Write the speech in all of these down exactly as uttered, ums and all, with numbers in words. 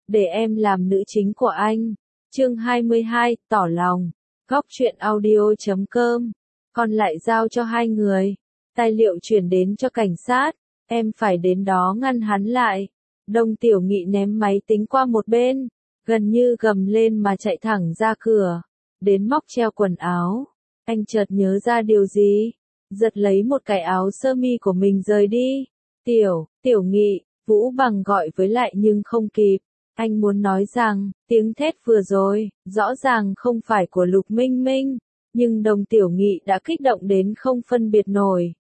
để em làm nữ chính của anh. Chương hai mươi hai, tỏ lòng. Góc truyện audio chấm com. Còn lại giao cho hai người. Tài liệu chuyển đến cho cảnh sát. Em phải đến đó ngăn hắn lại. Đông Tiểu Nghị ném máy tính qua một bên, gần như gầm lên mà chạy thẳng ra cửa. Đến móc treo quần áo. Anh chợt nhớ ra điều gì. Giật lấy một cái áo sơ mi của mình rời đi. Tiểu, Tiểu Nghị, Vũ Bằng gọi với lại nhưng không kịp. Anh muốn nói rằng, tiếng thét vừa rồi, rõ ràng không phải của Lục Minh Minh, nhưng Đồng Tiểu Nghị đã kích động đến không phân biệt nổi.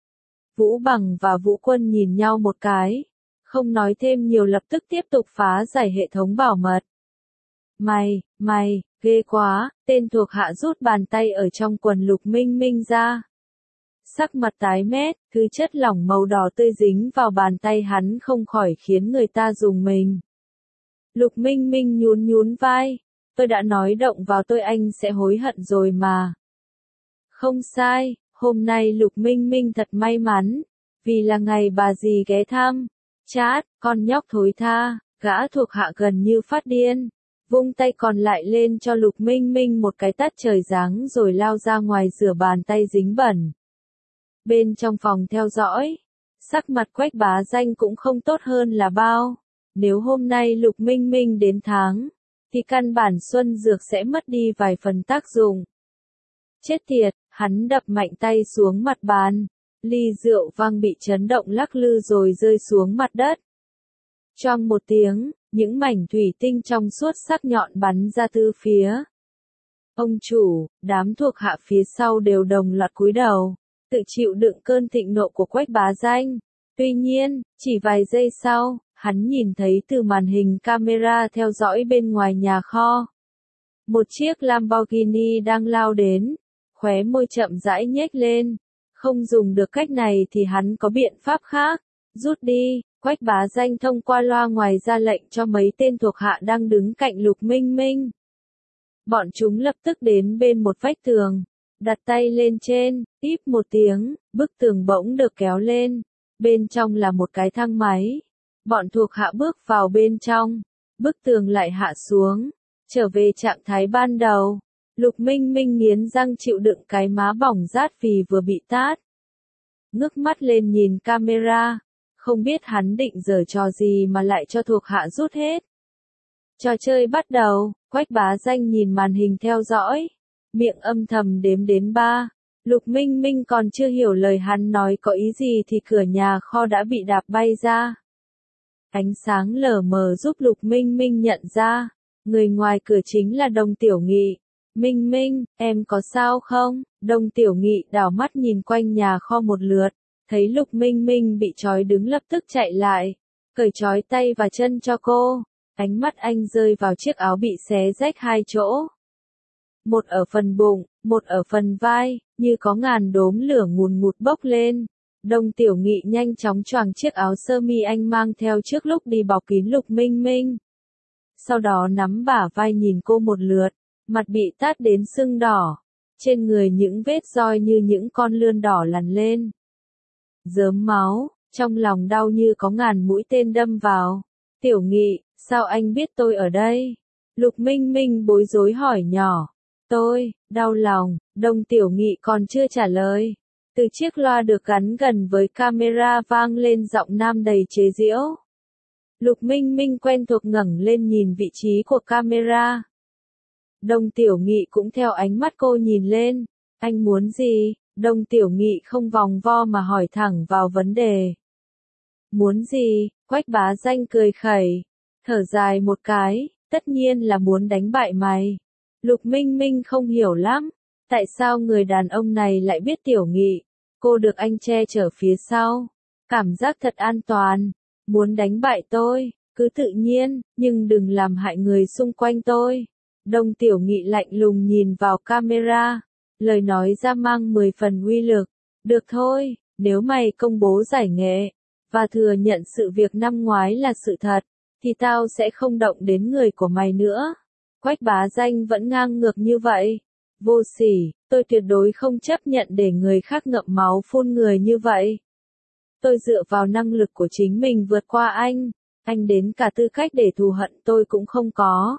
Vũ Bằng và Vũ Quân nhìn nhau một cái, không nói thêm nhiều lập tức tiếp tục phá giải hệ thống bảo mật. Mày, mày, ghê quá, tên thuộc hạ rút bàn tay ở trong quần Lục Minh Minh ra. Sắc mặt tái mét, thứ chất lỏng màu đỏ tươi dính vào bàn tay hắn không khỏi khiến người ta rùng mình. Lục Minh Minh nhún nhún vai, tôi đã nói động vào tôi anh sẽ hối hận rồi mà. Không sai, hôm nay Lục Minh Minh thật may mắn, vì là ngày bà dì ghé thăm. Chát, con nhóc thối tha, gã thuộc hạ gần như phát điên, vung tay còn lại lên cho Lục Minh Minh một cái tát trời giáng rồi lao ra ngoài rửa bàn tay dính bẩn. Bên trong phòng theo dõi, sắc mặt Quách Bá Danh cũng không tốt hơn là bao. Nếu hôm nay Lục Minh Minh đến tháng, thì căn bản Xuân Dược sẽ mất đi vài phần tác dụng. Chết tiệt, hắn đập mạnh tay xuống mặt bàn, ly rượu vang bị chấn động lắc lư rồi rơi xuống mặt đất. Choang một tiếng, những mảnh thủy tinh trong suốt sắc nhọn bắn ra từ phía. Ông chủ, đám thuộc hạ phía sau đều đồng loạt cúi đầu, tự chịu đựng cơn thịnh nộ của Quách Bá Danh. Tuy nhiên, chỉ vài giây sau, hắn nhìn thấy từ màn hình camera theo dõi bên ngoài nhà kho. Một chiếc Lamborghini đang lao đến, khóe môi chậm rãi nhếch lên. Không dùng được cách này thì hắn có biện pháp khác. Rút đi, Quách Bá Danh thông qua loa ngoài ra lệnh cho mấy tên thuộc hạ đang đứng cạnh Lục Minh Minh. Bọn chúng lập tức đến bên một vách tường, đặt tay lên trên, típ một tiếng, bức tường bỗng được kéo lên. Bên trong là một cái thang máy. Bọn thuộc hạ bước vào bên trong, bức tường lại hạ xuống, trở về trạng thái ban đầu. Lục Minh Minh nghiến răng chịu đựng cái má bỏng rát vì vừa bị tát. Ngước mắt lên nhìn camera, không biết hắn định giở trò gì mà lại cho thuộc hạ rút hết. Trò chơi bắt đầu, Quách Bá Danh nhìn màn hình theo dõi, miệng âm thầm đếm đến ba. Lục Minh Minh còn chưa hiểu lời hắn nói có ý gì thì cửa nhà kho đã bị đạp bay ra. Ánh sáng lờ mờ giúp Lục Minh Minh nhận ra, người ngoài cửa chính là Đồng Tiểu Nghị. Minh Minh, em có sao không? Đồng Tiểu Nghị đảo mắt nhìn quanh nhà kho một lượt, thấy Lục Minh Minh bị trói đứng lập tức chạy lại, cởi trói tay và chân cho cô. Ánh mắt anh rơi vào chiếc áo bị xé rách hai chỗ. Một ở phần bụng, một ở phần vai, như có ngàn đốm lửa ngùn ngụt bốc lên. Đồng Tiểu Nghị nhanh chóng choàng chiếc áo sơ mi anh mang theo trước lúc đi bọc kín Lục Minh Minh. Sau đó nắm bả vai nhìn cô một lượt, mặt bị tát đến sưng đỏ, trên người những vết roi như những con lươn đỏ lằn lên. Rớm máu, trong lòng đau như có ngàn mũi tên đâm vào. Tiểu Nghị, sao anh biết tôi ở đây? Lục Minh Minh bối rối hỏi nhỏ. Tôi, đau lòng, Đồng Tiểu Nghị còn chưa trả lời. Từ chiếc loa được gắn gần với camera vang lên giọng nam đầy chế giễu. Lục Minh Minh quen thuộc ngẩng lên nhìn vị trí của camera. Đồng Tiểu Nghị cũng theo ánh mắt cô nhìn lên. Anh muốn gì? Đồng Tiểu Nghị không vòng vo mà hỏi thẳng vào vấn đề. Muốn gì? Quách Bá Danh cười khẩy, thở dài một cái, tất nhiên là muốn đánh bại mày. Lục Minh Minh không hiểu lắm, tại sao người đàn ông này lại biết Tiểu Nghị. Cô được anh che chở phía sau, cảm giác thật an toàn. Muốn đánh bại tôi, cứ tự nhiên, nhưng đừng làm hại người xung quanh tôi. Đồng Tiểu Nghị lạnh lùng nhìn vào camera, lời nói ra mang mười phần uy lực. Được thôi, nếu mày công bố giải nghệ, và thừa nhận sự việc năm ngoái là sự thật, thì tao sẽ không động đến người của mày nữa. Quách Bá Danh vẫn ngang ngược như vậy. Vô sỉ, tôi tuyệt đối không chấp nhận để người khác ngậm máu phun người như vậy. Tôi dựa vào năng lực của chính mình vượt qua anh. anh đến cả tư cách để thù hận tôi cũng không có.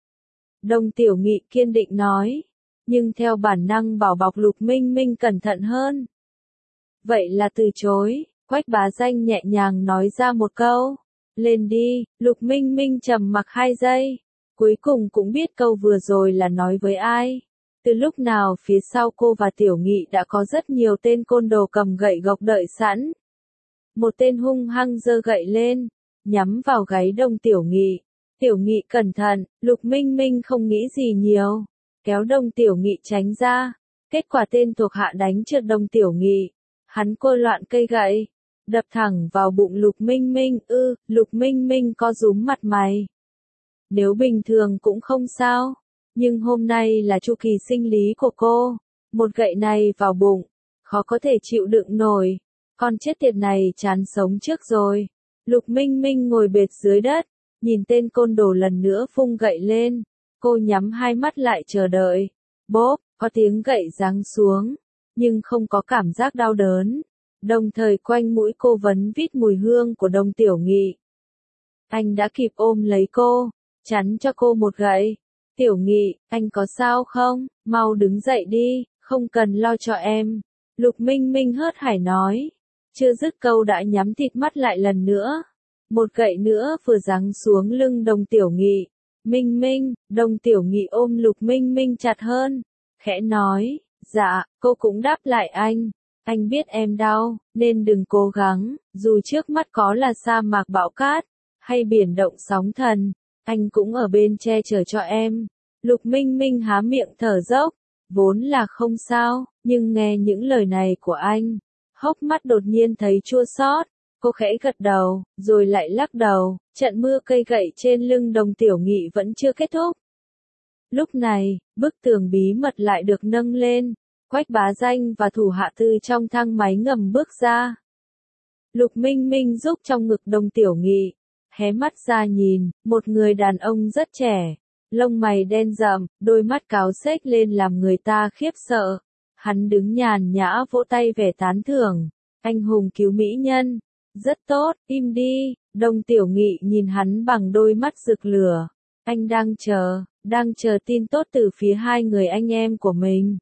Đông Tiểu Nghị kiên định nói, nhưng theo bản năng bảo bọc Lục Minh Minh cẩn thận hơn. Vậy là từ chối, Quách Bá Danh nhẹ nhàng nói ra một câu, lên đi, Lục Minh Minh trầm mặc hai giây, cuối cùng cũng biết câu vừa rồi là nói với ai. Từ lúc nào phía sau cô và Tiểu Nghị đã có rất nhiều tên côn đồ cầm gậy gộc đợi sẵn. Một tên hung hăng giơ gậy lên, nhắm vào gáy Đông Tiểu Nghị. Tiểu Nghị cẩn thận, Lục Minh Minh không nghĩ gì nhiều, kéo Đông Tiểu Nghị tránh ra. Kết quả tên thuộc hạ đánh trượt Đông Tiểu Nghị. Hắn cô loạn cây gậy, đập thẳng vào bụng Lục Minh Minh. Ư, Lục Minh Minh co rúm mặt mày. Nếu bình thường cũng không sao, nhưng hôm nay là chu kỳ sinh lý của cô. Một gậy này vào bụng, khó có thể chịu đựng nổi. Con chết tiệt này chán sống trước rồi. Lục Minh Minh ngồi bệt dưới đất, nhìn tên côn đồ lần nữa phung gậy lên. Cô nhắm hai mắt lại chờ đợi. Bốp, có tiếng gậy giáng xuống, nhưng không có cảm giác đau đớn. Đồng thời quanh mũi cô vấn vít mùi hương của Đông Tiểu Nghị. Anh đã kịp ôm lấy cô, chắn cho cô một gậy. Tiểu Nghị, anh có sao không? Mau đứng dậy đi, không cần lo cho em. Lục Minh Minh hớt hải nói. Chưa dứt câu đã nhắm thịt mắt lại lần nữa. Một gậy nữa vừa giáng xuống lưng Đông Tiểu Nghị. Minh Minh, Đông Tiểu Nghị ôm Lục Minh Minh chặt hơn. Khẽ nói, dạ, cô cũng đáp lại anh. Anh biết em đau, nên đừng cố gắng, dù trước mắt có là sa mạc bão cát, hay biển động sóng thần, anh cũng ở bên che chở cho em. Lục Minh Minh há miệng thở dốc, vốn là không sao, nhưng nghe những lời này của anh, hốc mắt đột nhiên thấy chua xót. Cô khẽ gật đầu, rồi lại lắc đầu, trận mưa cây gậy trên lưng Đông Tiểu Nghị vẫn chưa kết thúc. Lúc này, bức tường bí mật lại được nâng lên, Quách Bá Danh và thủ hạ từ trong thang máy ngầm bước ra. Lục Minh Minh giúp trong ngực Đông Tiểu Nghị, hé mắt ra nhìn, một người đàn ông rất trẻ, lông mày đen rậm, đôi mắt cáo xếch lên làm người ta khiếp sợ. Hắn đứng nhàn nhã vỗ tay vẻ tán thưởng, anh hùng cứu mỹ nhân, rất tốt, im đi. Đông Tiểu Nghị nhìn hắn bằng đôi mắt rực lửa, anh đang chờ, đang chờ tin tốt từ phía hai người anh em của mình.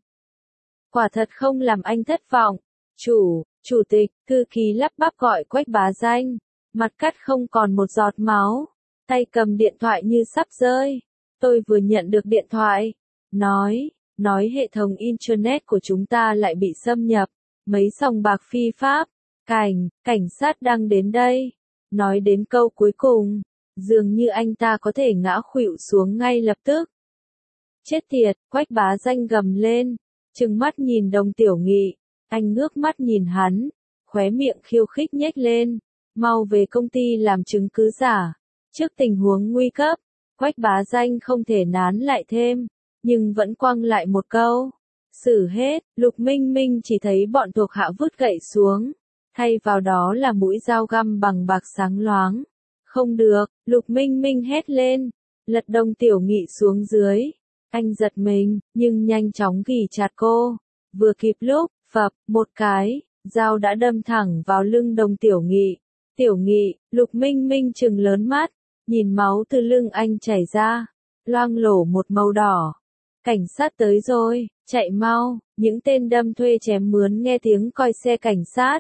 Quả thật không làm anh thất vọng. Chủ, chủ tịch, thư ký lắp bắp gọi Quách Bá Danh, mặt cắt không còn một giọt máu, tay cầm điện thoại như sắp rơi. Tôi vừa nhận được điện thoại, nói, nói hệ thống internet của chúng ta lại bị xâm nhập, mấy sòng bạc phi pháp, cảnh, cảnh sát đang đến đây. Nói đến câu cuối cùng, dường như anh ta có thể ngã khuỵu xuống ngay lập tức. Chết tiệt, Quách Bá Danh gầm lên, trừng mắt nhìn Đông Tiểu Nghị, anh ngước mắt nhìn hắn, khóe miệng khiêu khích nhếch lên, mau về công ty làm chứng cứ giả. Trước tình huống nguy cấp, Quách Bá Danh không thể nán lại thêm, nhưng vẫn quăng lại một câu, xử hết. Lục Minh Minh chỉ thấy bọn thuộc hạ vứt gậy xuống, thay vào đó là mũi dao găm bằng bạc sáng loáng. Không được, Lục Minh Minh hét lên, lật Đông Tiểu Nghị xuống dưới. Anh giật mình, nhưng nhanh chóng ghì chặt cô. Vừa kịp lúc, phập, một cái, dao đã đâm thẳng vào lưng Đông Tiểu Nghị. Tiểu Nghị, Lục Minh Minh trừng lớn mắt, nhìn máu từ lưng anh chảy ra, loang lổ một màu đỏ. Cảnh sát tới rồi, chạy mau. Những tên đâm thuê chém mướn nghe tiếng còi xe cảnh sát,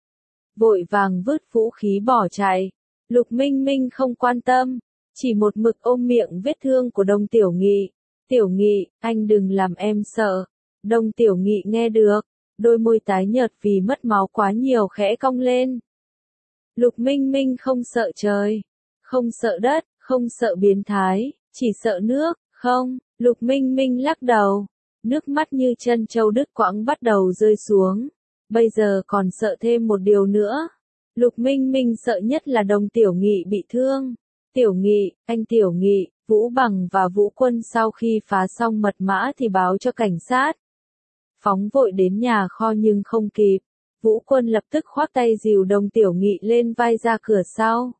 vội vàng vứt vũ khí bỏ chạy. Lục Minh Minh không quan tâm, chỉ một mực ôm miệng vết thương của Đông Tiểu Nghị. Tiểu Nghị, anh đừng làm em sợ. Đông Tiểu Nghị nghe được, đôi môi tái nhợt vì mất máu quá nhiều khẽ cong lên. Lục Minh Minh không sợ trời, không sợ đất, không sợ biến thái, chỉ sợ nước. Không, Lục Minh Minh lắc đầu, nước mắt như chân trâu đứt quãng bắt đầu rơi xuống. Bây giờ còn sợ thêm một điều nữa. Lục Minh Minh sợ nhất là Đông Tiểu Nghị bị thương. Tiểu Nghị, anh Tiểu Nghị, Vũ Bằng và Vũ Quân sau khi phá xong mật mã thì báo cho cảnh sát. Phóng vội đến nhà kho nhưng không kịp. Vũ Quân lập tức khoác tay dìu Đông Tiểu Nghị lên vai ra cửa sau.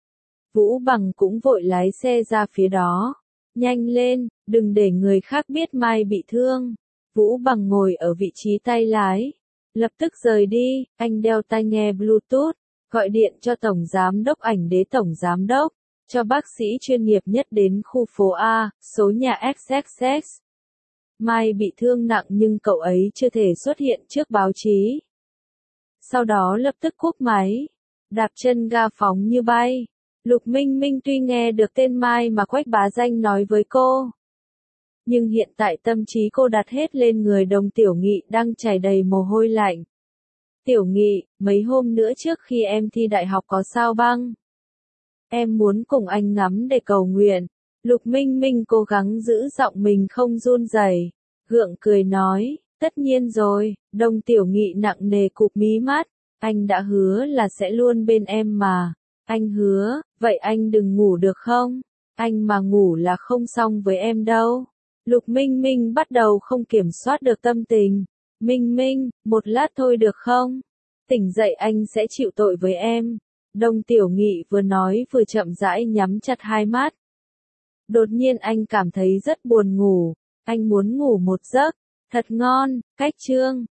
Vũ Bằng cũng vội lái xe ra phía đó. Nhanh lên, đừng để người khác biết Mai bị thương. Vũ Bằng ngồi ở vị trí tay lái. Lập tức rời đi, anh đeo tai nghe Bluetooth. Gọi điện cho Tổng Giám đốc ảnh đế Tổng Giám đốc, cho bác sĩ chuyên nghiệp nhất đến khu phố A, số nhà x x x. Mai bị thương nặng nhưng cậu ấy chưa thể xuất hiện trước báo chí. Sau đó lập tức cúp máy, đạp chân ga phóng như bay. Lục Minh Minh tuy nghe được tên Mai mà Quách Bá Danh nói với cô, nhưng hiện tại tâm trí cô đặt hết lên người Đồng Tiểu Nghị đang chảy đầy mồ hôi lạnh. Tiểu Nghị, mấy hôm nữa trước khi em thi đại học có sao băng? Em muốn cùng anh ngắm để cầu nguyện. Lục Minh Minh cố gắng giữ giọng mình không run rẩy, gượng cười nói, tất nhiên rồi. Đồng Tiểu Nghị nặng nề cụp mí mắt, anh đã hứa là sẽ luôn bên em mà. Anh hứa, vậy anh đừng ngủ được không? Anh mà ngủ là không xong với em đâu. Lục Minh Minh bắt đầu không kiểm soát được tâm tình. Minh Minh, một lát thôi được không? Tỉnh dậy anh sẽ chịu tội với em. Đồng Tiểu Nghị vừa nói vừa chậm rãi nhắm chặt hai mắt. Đột nhiên anh cảm thấy rất buồn ngủ. Anh muốn ngủ một giấc thật ngon. Cách chương